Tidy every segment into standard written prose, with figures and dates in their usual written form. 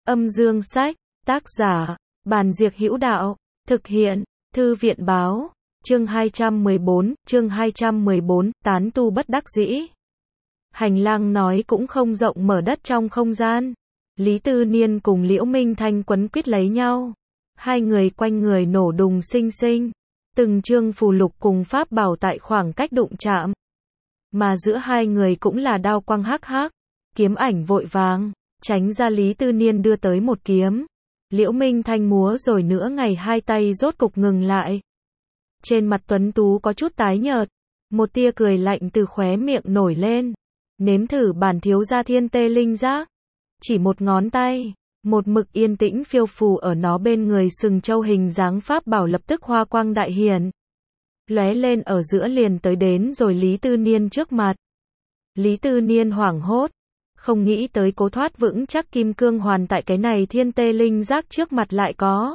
Âm dương sách, tác giả, Bàn Diệc Hữu Đạo, thực hiện, Thư viện báo, chương 214, tán tu bất đắc dĩ. Hành lang nói cũng không rộng mở đất trong không gian. Lý Tư Niên cùng Liễu Minh Thanh quấn quýt lấy nhau. Hai người quanh người nổ đùng sinh sinh. Từng chương phù lục cùng pháp bảo tại khoảng cách đụng chạm. Mà giữa hai người cũng là đao quang hắc hắc. Kiếm ảnh vội vàng, tránh ra Lý Tư Niên đưa tới một kiếm. Liễu Minh Thanh múa rồi nữa ngày hai tay rốt cục ngừng lại. Trên mặt tuấn tú có chút tái nhợt. Một tia cười lạnh từ khóe miệng nổi lên. Nếm thử bản thiếu gia thiên tê linh giác. Chỉ một ngón tay, một mực yên tĩnh phiêu phù ở nó bên người sừng châu hình dáng pháp bảo lập tức hoa quang đại hiển. Lóe lên ở giữa liền tới đến rồi Lý Tư Niên trước mặt. Lý Tư Niên hoảng hốt. Không nghĩ tới cố thoát vững chắc kim cương hoàn tại cái này thiên tê linh giác trước mặt lại có.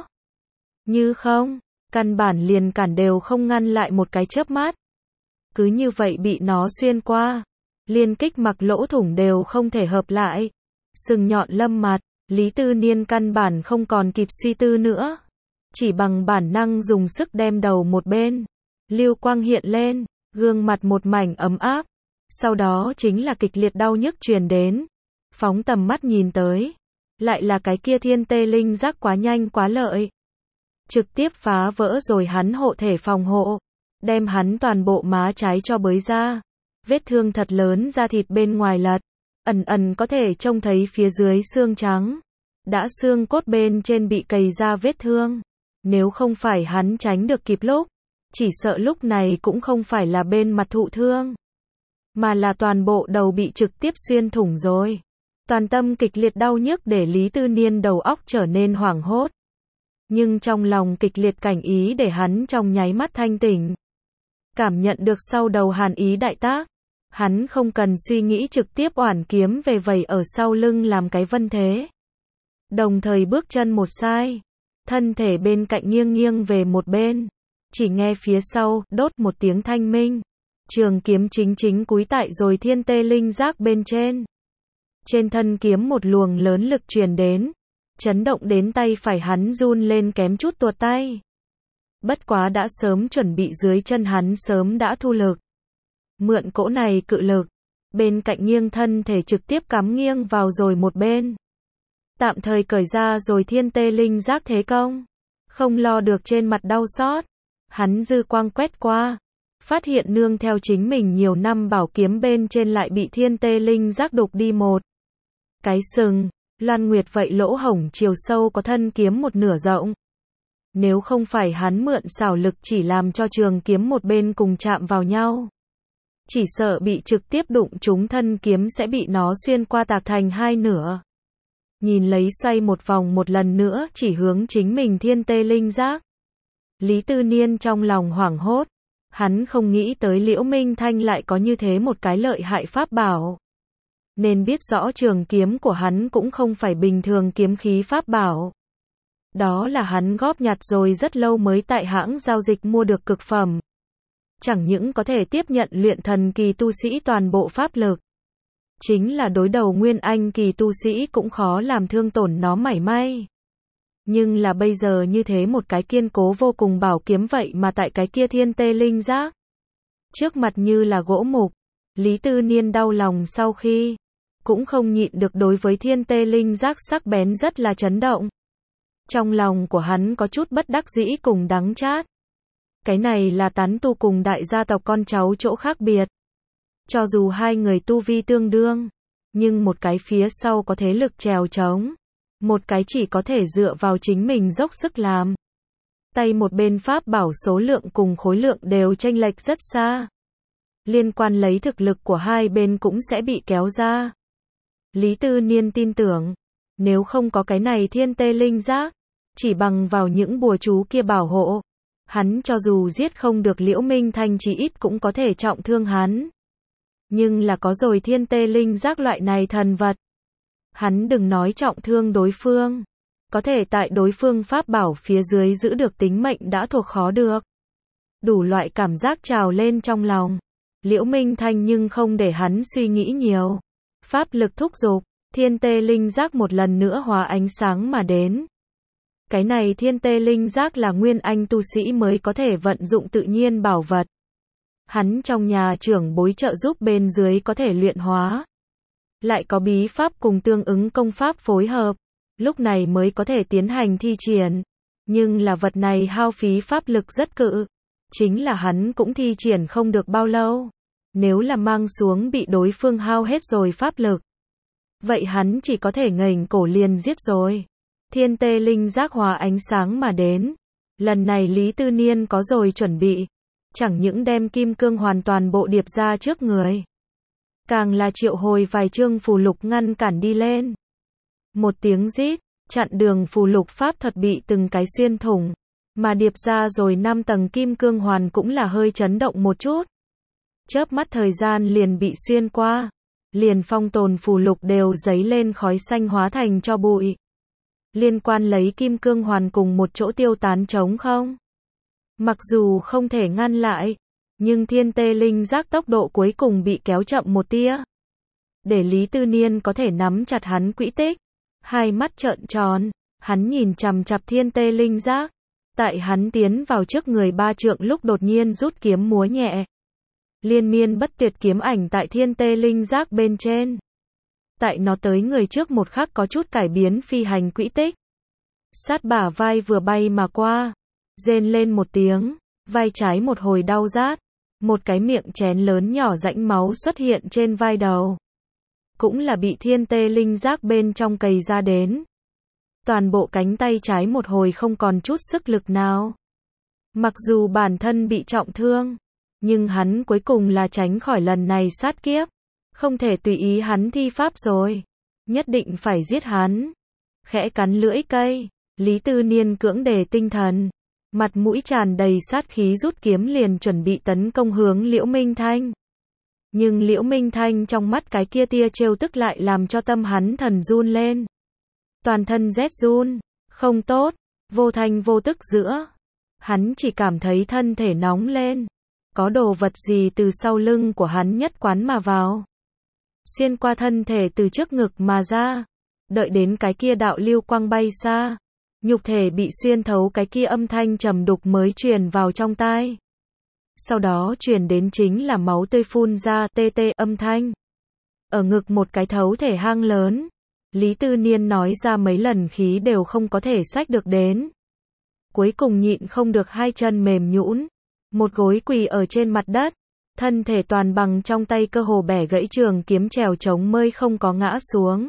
Như không, căn bản liền cản đều không ngăn lại một cái chớp mắt. Cứ như vậy bị nó xuyên qua. Liên kích mặc lỗ thủng đều không thể hợp lại. Sừng nhọn lâm mặt, Lý Tư Niên căn bản không còn kịp suy tư nữa. Chỉ bằng bản năng dùng sức đem đầu một bên. Lưu quang hiện lên, gương mặt một mảnh ấm áp. Sau đó chính là kịch liệt đau nhức truyền đến. Phóng tầm mắt nhìn tới. Lại là cái kia thiên tê linh giác quá nhanh quá lợi. Trực tiếp phá vỡ rồi hắn hộ thể phòng hộ. Đem hắn toàn bộ má trái cho bới ra. Vết thương thật lớn da thịt bên ngoài lật. Ẩn ẩn có thể trông thấy phía dưới xương trắng. Đã xương cốt bên trên bị cày ra vết thương. Nếu không phải hắn tránh được kịp lúc. Chỉ sợ lúc này cũng không phải là bên mặt thụ thương. Mà là toàn bộ đầu bị trực tiếp xuyên thủng rồi. Toàn tâm kịch liệt đau nhức để Lý Tư Niên đầu óc trở nên hoảng hốt. Nhưng trong lòng kịch liệt cảnh ý để hắn trong nháy mắt thanh tỉnh. Cảm nhận được sau đầu hàn ý đại tác. Hắn không cần suy nghĩ trực tiếp oản kiếm về vầy ở sau lưng làm cái vân thế. Đồng thời bước chân một sai. Thân thể bên cạnh nghiêng nghiêng về một bên. Chỉ nghe phía sau, đốt một tiếng thanh minh. Trường kiếm chính cúi tại rồi thiên tê linh giác bên trên. Trên thân kiếm một luồng lớn lực truyền đến. Chấn động đến tay phải hắn run lên kém chút tuột tay. Bất quá đã sớm chuẩn bị dưới chân hắn sớm đã thu lực. Mượn cỗ này cự lực. Bên cạnh nghiêng thân thể trực tiếp cắm nghiêng vào rồi một bên. Tạm thời cởi ra rồi thiên tê linh giác thế công. Không lo được trên mặt đau xót. Hắn dư quang quét qua. Phát hiện nương theo chính mình nhiều năm bảo kiếm bên trên lại bị thiên tê linh giác đục đi một cái sừng. Loan Nguyệt vậy lỗ hổng chiều sâu có thân kiếm một nửa rộng. Nếu không phải hắn mượn xảo lực chỉ làm cho trường kiếm một bên cùng chạm vào nhau. Chỉ sợ bị trực tiếp đụng trúng thân kiếm sẽ bị nó xuyên qua tạc thành hai nửa. Nhìn lấy xoay một vòng một lần nữa chỉ hướng chính mình thiên tê linh giác. Lý Tư Niên trong lòng hoảng hốt. Hắn không nghĩ tới Liễu Minh Thanh lại có như thế một cái lợi hại pháp bảo. Nên biết rõ trường kiếm của hắn cũng không phải bình thường kiếm khí pháp bảo. Đó là hắn góp nhặt rồi rất lâu mới tại hãng giao dịch mua được cực phẩm. Chẳng những có thể tiếp nhận luyện thần kỳ tu sĩ toàn bộ pháp lực. Chính là đối đầu nguyên anh kỳ tu sĩ cũng khó làm thương tổn nó mảy may. Nhưng là bây giờ như thế một cái kiên cố vô cùng bảo kiếm vậy mà tại cái kia thiên tê linh giác. Trước mặt như là gỗ mục. Lý Tư Niên đau lòng sau khi. Cũng không nhịn được đối với thiên tê linh giác sắc bén rất là chấn động. Trong lòng của hắn có chút bất đắc dĩ cùng đắng chát. Cái này là tán tu cùng đại gia tộc con cháu chỗ khác biệt. Cho dù hai người tu vi tương đương. Nhưng một cái phía sau có thế lực trèo trống. Một cái chỉ có thể dựa vào chính mình dốc sức làm. Tay một bên pháp bảo số lượng cùng khối lượng đều chênh lệch rất xa. Liên quan lấy thực lực của hai bên cũng sẽ bị kéo ra. Lý Tư Niên tin tưởng. Nếu không có cái này thiên tê linh giác. Chỉ bằng vào những bùa chú kia bảo hộ. Hắn cho dù giết không được Liễu Minh Thanh chỉ ít cũng có thể trọng thương hắn. Nhưng là có rồi thiên tê linh giác loại này thần vật. Hắn đừng nói trọng thương đối phương. Có thể tại đối phương pháp bảo phía dưới giữ được tính mệnh đã thuộc khó được. Đủ loại cảm giác trào lên trong lòng. Liễu Minh Thanh nhưng không để hắn suy nghĩ nhiều. Pháp lực thúc giục. Thiên tê linh giác một lần nữa hóa ánh sáng mà đến. Cái này thiên tê linh giác là nguyên anh tu sĩ mới có thể vận dụng tự nhiên bảo vật. Hắn trong nhà trưởng bối trợ giúp bên dưới có thể luyện hóa. Lại có bí pháp cùng tương ứng công pháp phối hợp. Lúc này mới có thể tiến hành thi triển. Nhưng là vật này hao phí pháp lực rất cự. Chính là hắn cũng thi triển không được bao lâu. Nếu là mang xuống bị đối phương hao hết rồi pháp lực. Vậy hắn chỉ có thể ngẩng cổ liền giết rồi. Thiên tê linh giác hóa ánh sáng mà đến. Lần này Lý Tư Niên có rồi chuẩn bị. Chẳng những đem kim cương hoàn toàn bộ điệp ra trước người. Càng là triệu hồi vài chương phù lục ngăn cản đi lên. Một tiếng rít, chặn đường phù lục pháp thuật bị từng cái xuyên thủng. Mà điệp ra rồi 5 tầng kim cương hoàn cũng là hơi chấn động một chút. Chớp mắt thời gian liền bị xuyên qua. Liền phong tồn phù lục đều giấy lên khói xanh hóa thành cho bụi. Liên quan lấy kim cương hoàn cùng một chỗ tiêu tán trống không. Mặc dù không thể ngăn lại, nhưng thiên tê linh giác tốc độ cuối cùng bị kéo chậm một tia. Để Lý Tư Niên có thể nắm chặt hắn quỹ tích. Hai mắt trợn tròn, hắn nhìn chằm chằm thiên tê linh giác. Tại hắn tiến vào trước người 3 trượng lúc đột nhiên rút kiếm múa nhẹ. Liên miên bất tuyệt kiếm ảnh tại thiên tê linh giác bên trên. Tại nó tới người trước một khắc có chút cải biến phi hành quỹ tích. Sát bả vai vừa bay mà qua. Rên lên một tiếng, vai trái một hồi đau rát. Một cái miệng chén lớn nhỏ rãnh máu xuất hiện trên vai đầu. Cũng là bị thiên tê linh giác bên trong cày ra đến. Toàn bộ cánh tay trái một hồi không còn chút sức lực nào. Mặc dù bản thân bị trọng thương, nhưng hắn cuối cùng là tránh khỏi lần này sát kiếp. Không thể tùy ý hắn thi pháp rồi. Nhất định phải giết hắn. Khẽ cắn lưỡi cây, Lý Tư Niên cưỡng đề tinh thần. Mặt mũi tràn đầy sát khí rút kiếm liền chuẩn bị tấn công hướng Liễu Minh Thanh. Nhưng Liễu Minh Thanh trong mắt cái kia tia trêu tức lại làm cho tâm hắn thần run lên. Toàn thân rét run, không tốt, vô thanh vô tức giữa. Hắn chỉ cảm thấy thân thể nóng lên. Có đồ vật gì từ sau lưng của hắn nhất quán mà vào. Xuyên qua thân thể từ trước ngực mà ra. Đợi đến cái kia đạo lưu quang bay xa. Nhục thể bị xuyên thấu cái kia âm thanh trầm đục mới truyền vào trong tai. Sau đó truyền đến chính là máu tươi phun ra tê tê âm thanh. Ở ngực một cái thấu thể hang lớn. Lý Tư Niên nói ra mấy lần khí đều không có thể xách được đến. Cuối cùng nhịn không được hai chân mềm nhũn. Một gối quỳ ở trên mặt đất. Thân thể toàn bằng trong tay cơ hồ bẻ gãy trường kiếm trèo chống mới không có ngã xuống.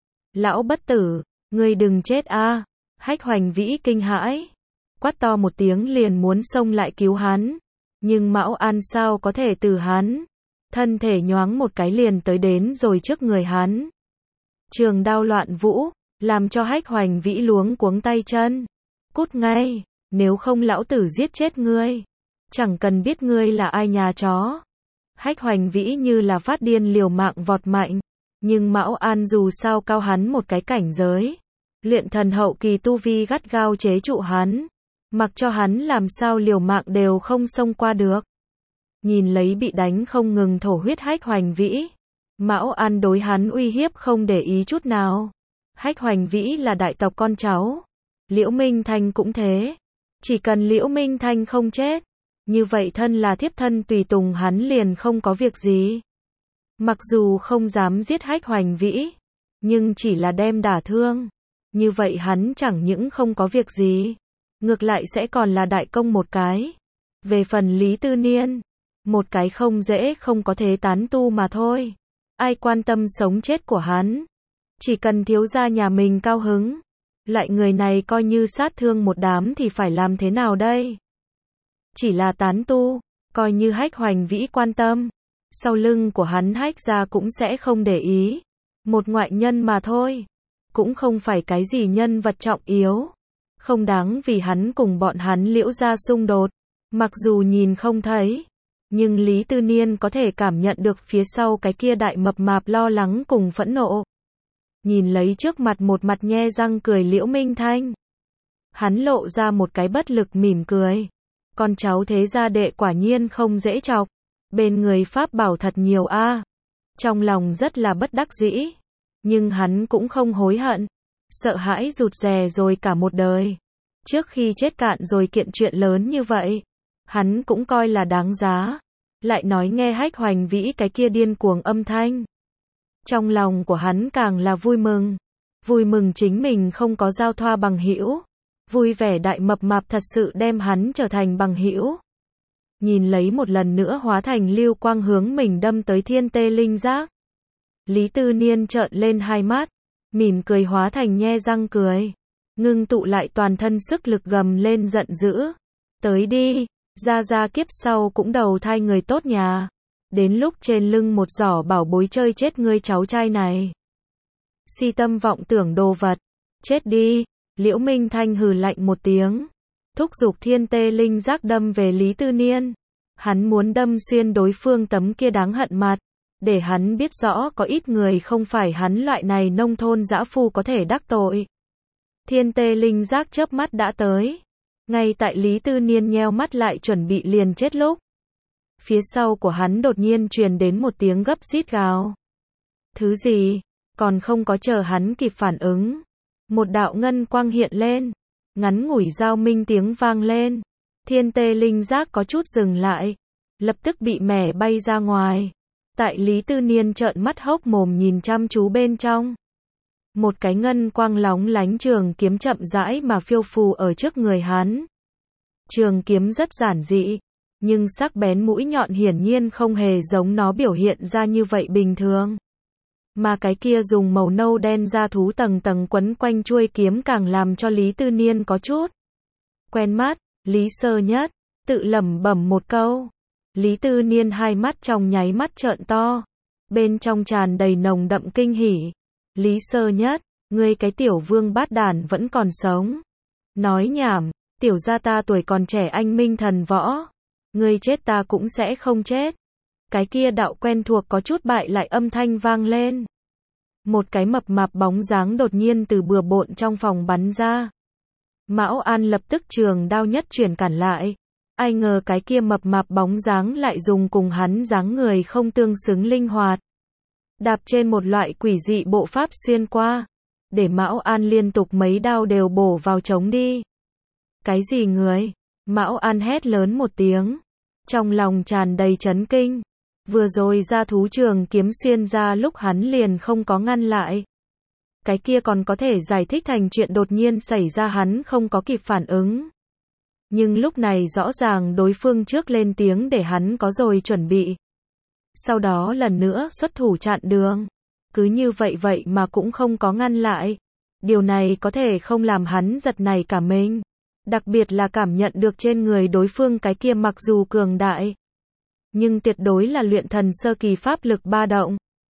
Lão bất tử, ngươi đừng chết a! Hách Hoành Vĩ kinh hãi. Quát to một tiếng liền muốn xông lại cứu hắn. Nhưng Mão An sao có thể từ hắn. Thân thể nhoáng một cái liền tới đến rồi trước người hắn. Trường đao loạn vũ, làm cho Hách Hoành Vĩ luống cuống tay chân. Cút ngay, nếu không lão tử giết chết ngươi. Chẳng cần biết ngươi là ai nhà chó. Hách Hoành Vĩ như là phát điên liều mạng vọt mạnh. Nhưng Mão An dù sao cao hắn một cái cảnh giới. Luyện thần hậu kỳ tu vi gắt gao chế trụ hắn. Mặc cho hắn làm sao liều mạng đều không xông qua được. Nhìn lấy bị đánh không ngừng thổ huyết Hách Hoành Vĩ. Mão An đối hắn uy hiếp không để ý chút nào. Hách Hoành Vĩ là đại tộc con cháu. Liễu Minh Thanh cũng thế. Chỉ cần Liễu Minh Thanh không chết. Như vậy thân là thiếp thân tùy tùng hắn liền không có việc gì. Mặc dù không dám giết Hách Hoành Vĩ. Nhưng chỉ là đem đả thương. Như vậy hắn chẳng những không có việc gì. Ngược lại sẽ còn là đại công một cái. Về phần Lý Tư Niên. Một cái không dễ không có thế tán tu mà thôi. Ai quan tâm sống chết của hắn. Chỉ cần thiếu gia nhà mình cao hứng. Lại người này coi như sát thương một đám thì phải làm thế nào đây? Chỉ là tán tu. Coi như Hách Hoành Vĩ quan tâm. Sau lưng của hắn Hách gia cũng sẽ không để ý. Một ngoại nhân mà thôi. Cũng không phải cái gì nhân vật trọng yếu. Không đáng vì hắn cùng bọn hắn Liễu gia xung đột. Mặc dù nhìn không thấy. Nhưng Lý Tư Niên có thể cảm nhận được phía sau cái kia đại mập mạp lo lắng cùng phẫn nộ. Nhìn lấy trước mặt một mặt nhe răng cười Liễu Minh Thanh. Hắn lộ ra một cái bất lực mỉm cười. Con cháu thế gia đệ quả nhiên không dễ chọc. Bên người pháp bảo thật nhiều a. Trong lòng rất là bất đắc dĩ. Nhưng hắn cũng không hối hận. Sợ hãi rụt rè rồi cả một đời. Trước khi chết cạn rồi kiện chuyện lớn như vậy. Hắn cũng coi là đáng giá. Lại nói nghe Hách Hoành Vĩ cái kia điên cuồng âm thanh. Trong lòng của hắn càng là vui mừng. Vui mừng chính mình không có giao thoa bằng hữu. Vui vẻ đại mập mạp thật sự đem hắn trở thành bằng hữu. Nhìn lấy một lần nữa hóa thành lưu quang hướng mình đâm tới thiên tê linh giác. Lý Tư Niên trợn lên hai mắt. Mỉm cười hóa thành nhe răng cười. Ngưng tụ lại toàn thân sức lực gầm lên giận dữ. Tới đi, ra kiếp sau cũng đầu thai người tốt nhà. Đến lúc trên lưng một giỏ bảo bối chơi chết ngươi cháu trai này. Si tâm vọng tưởng đồ vật. Chết đi, Liễu Minh Thanh hừ lạnh một tiếng. Thúc giục thiên tê linh giác đâm về Lý Tư Niên. Hắn muốn đâm xuyên đối phương tấm kia đáng hận mặt. Để hắn biết rõ có ít người không phải hắn loại này nông thôn dã phu có thể đắc tội. Thiên tê linh giác chớp mắt đã tới. Ngay tại Lý Tư Niên nheo mắt lại chuẩn bị liền chết lúc. Phía sau của hắn đột nhiên truyền đến một tiếng gấp rít gào. Thứ gì? Còn không có chờ hắn kịp phản ứng. Một đạo ngân quang hiện lên. Ngắn ngủi giao minh tiếng vang lên. Thiên tê linh giác có chút dừng lại. Lập tức bị mẻ bay ra ngoài. Tại Lý Tư Niên trợn mắt hốc mồm nhìn chăm chú bên trong. Một cái ngân quang lóng lánh trường kiếm chậm rãi mà phiêu phù ở trước người hắn. Trường kiếm rất giản dị. Nhưng sắc bén mũi nhọn hiển nhiên không hề giống nó biểu hiện ra như vậy bình thường. Mà cái kia dùng màu nâu đen da thú tầng tầng quấn quanh chuôi kiếm càng làm cho Lý Tư Niên có chút quen mắt. Lý Sơ Nhất tự lẩm bẩm một câu. Lý Tư Niên hai mắt trong nháy mắt trợn to. Bên trong tràn đầy nồng đậm kinh hỉ. Lý Sơ Nhất, ngươi cái tiểu vương bát đản vẫn còn sống. Nói nhảm, tiểu gia ta tuổi còn trẻ anh minh thần võ. Ngươi chết ta cũng sẽ không chết. Cái kia đạo quen thuộc có chút bại lại âm thanh vang lên. Một cái mập mạp bóng dáng đột nhiên từ bừa bộn trong phòng bắn ra. Mão An lập tức trường đao nhất chuyển cản lại. Ai ngờ cái kia mập mạp bóng dáng lại dùng cùng hắn dáng người không tương xứng linh hoạt. Đạp trên một loại quỷ dị bộ pháp xuyên qua. Để Mão An liên tục mấy đao đều bổ vào trống đi. Cái gì người? Mão An hét lớn một tiếng. Trong lòng tràn đầy chấn kinh. Vừa rồi ra thú trường kiếm xuyên ra lúc hắn liền không có ngăn lại. Cái kia còn có thể giải thích thành chuyện đột nhiên xảy ra hắn không có kịp phản ứng. Nhưng lúc này rõ ràng đối phương trước lên tiếng để hắn có rồi chuẩn bị. Sau đó lần nữa xuất thủ chặn đường. Cứ như vậy mà cũng không có ngăn lại. Điều này có thể không làm hắn giật nảy cả mình. Đặc biệt là cảm nhận được trên người đối phương cái kia mặc dù cường đại. Nhưng tuyệt đối là luyện thần sơ kỳ pháp lực ba động.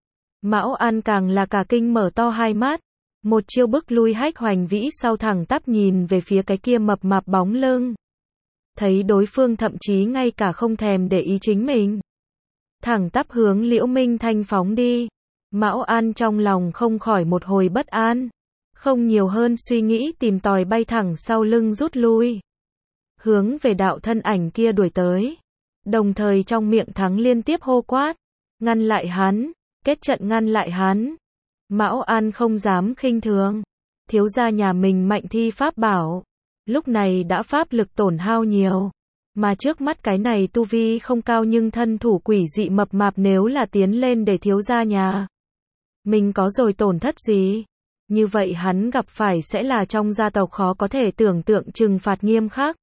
Mão An càng là cả kinh mở to hai mắt. Một chiêu bức lui Hách Hoành Vĩ sau thẳng tắp nhìn về phía cái kia mập mạp bóng lưng. Thấy đối phương thậm chí ngay cả không thèm để ý chính mình. Thẳng tắp hướng Liễu Minh Thanh phóng đi. Mão An trong lòng không khỏi một hồi bất an. Không nhiều hơn suy nghĩ tìm tòi bay thẳng sau lưng rút lui. Hướng về đạo thân ảnh kia đuổi tới. Đồng thời trong miệng thắng liên tiếp hô quát. Ngăn lại hắn. Kết trận ngăn lại hắn. Mão An không dám khinh thường. Thiếu gia nhà mình mạnh thi pháp bảo. Lúc này đã pháp lực tổn hao nhiều. Mà trước mắt cái này tu vi không cao nhưng thân thủ quỷ dị mập mạp nếu là tiến lên để thiếu gia nhà. Mình có rồi tổn thất gì? Như vậy hắn gặp phải sẽ là trong gia tộc khó có thể tưởng tượng trừng phạt nghiêm khắc.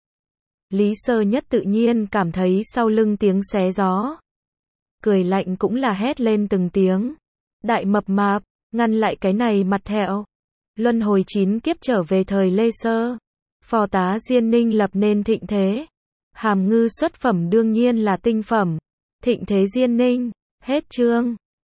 Lý Sơ Nhất tự nhiên cảm thấy sau lưng tiếng xé gió. Cười lạnh cũng là hét lên từng tiếng. Đại mập mạp, ngăn lại cái này mặt thẹo. Luân hồi 9 kiếp trở về thời Lê Sơ. Phò tá Diên Ninh lập nên thịnh thế. Hàm ngư xuất phẩm đương nhiên là tinh phẩm. Thịnh thế Diên Ninh, hết chương.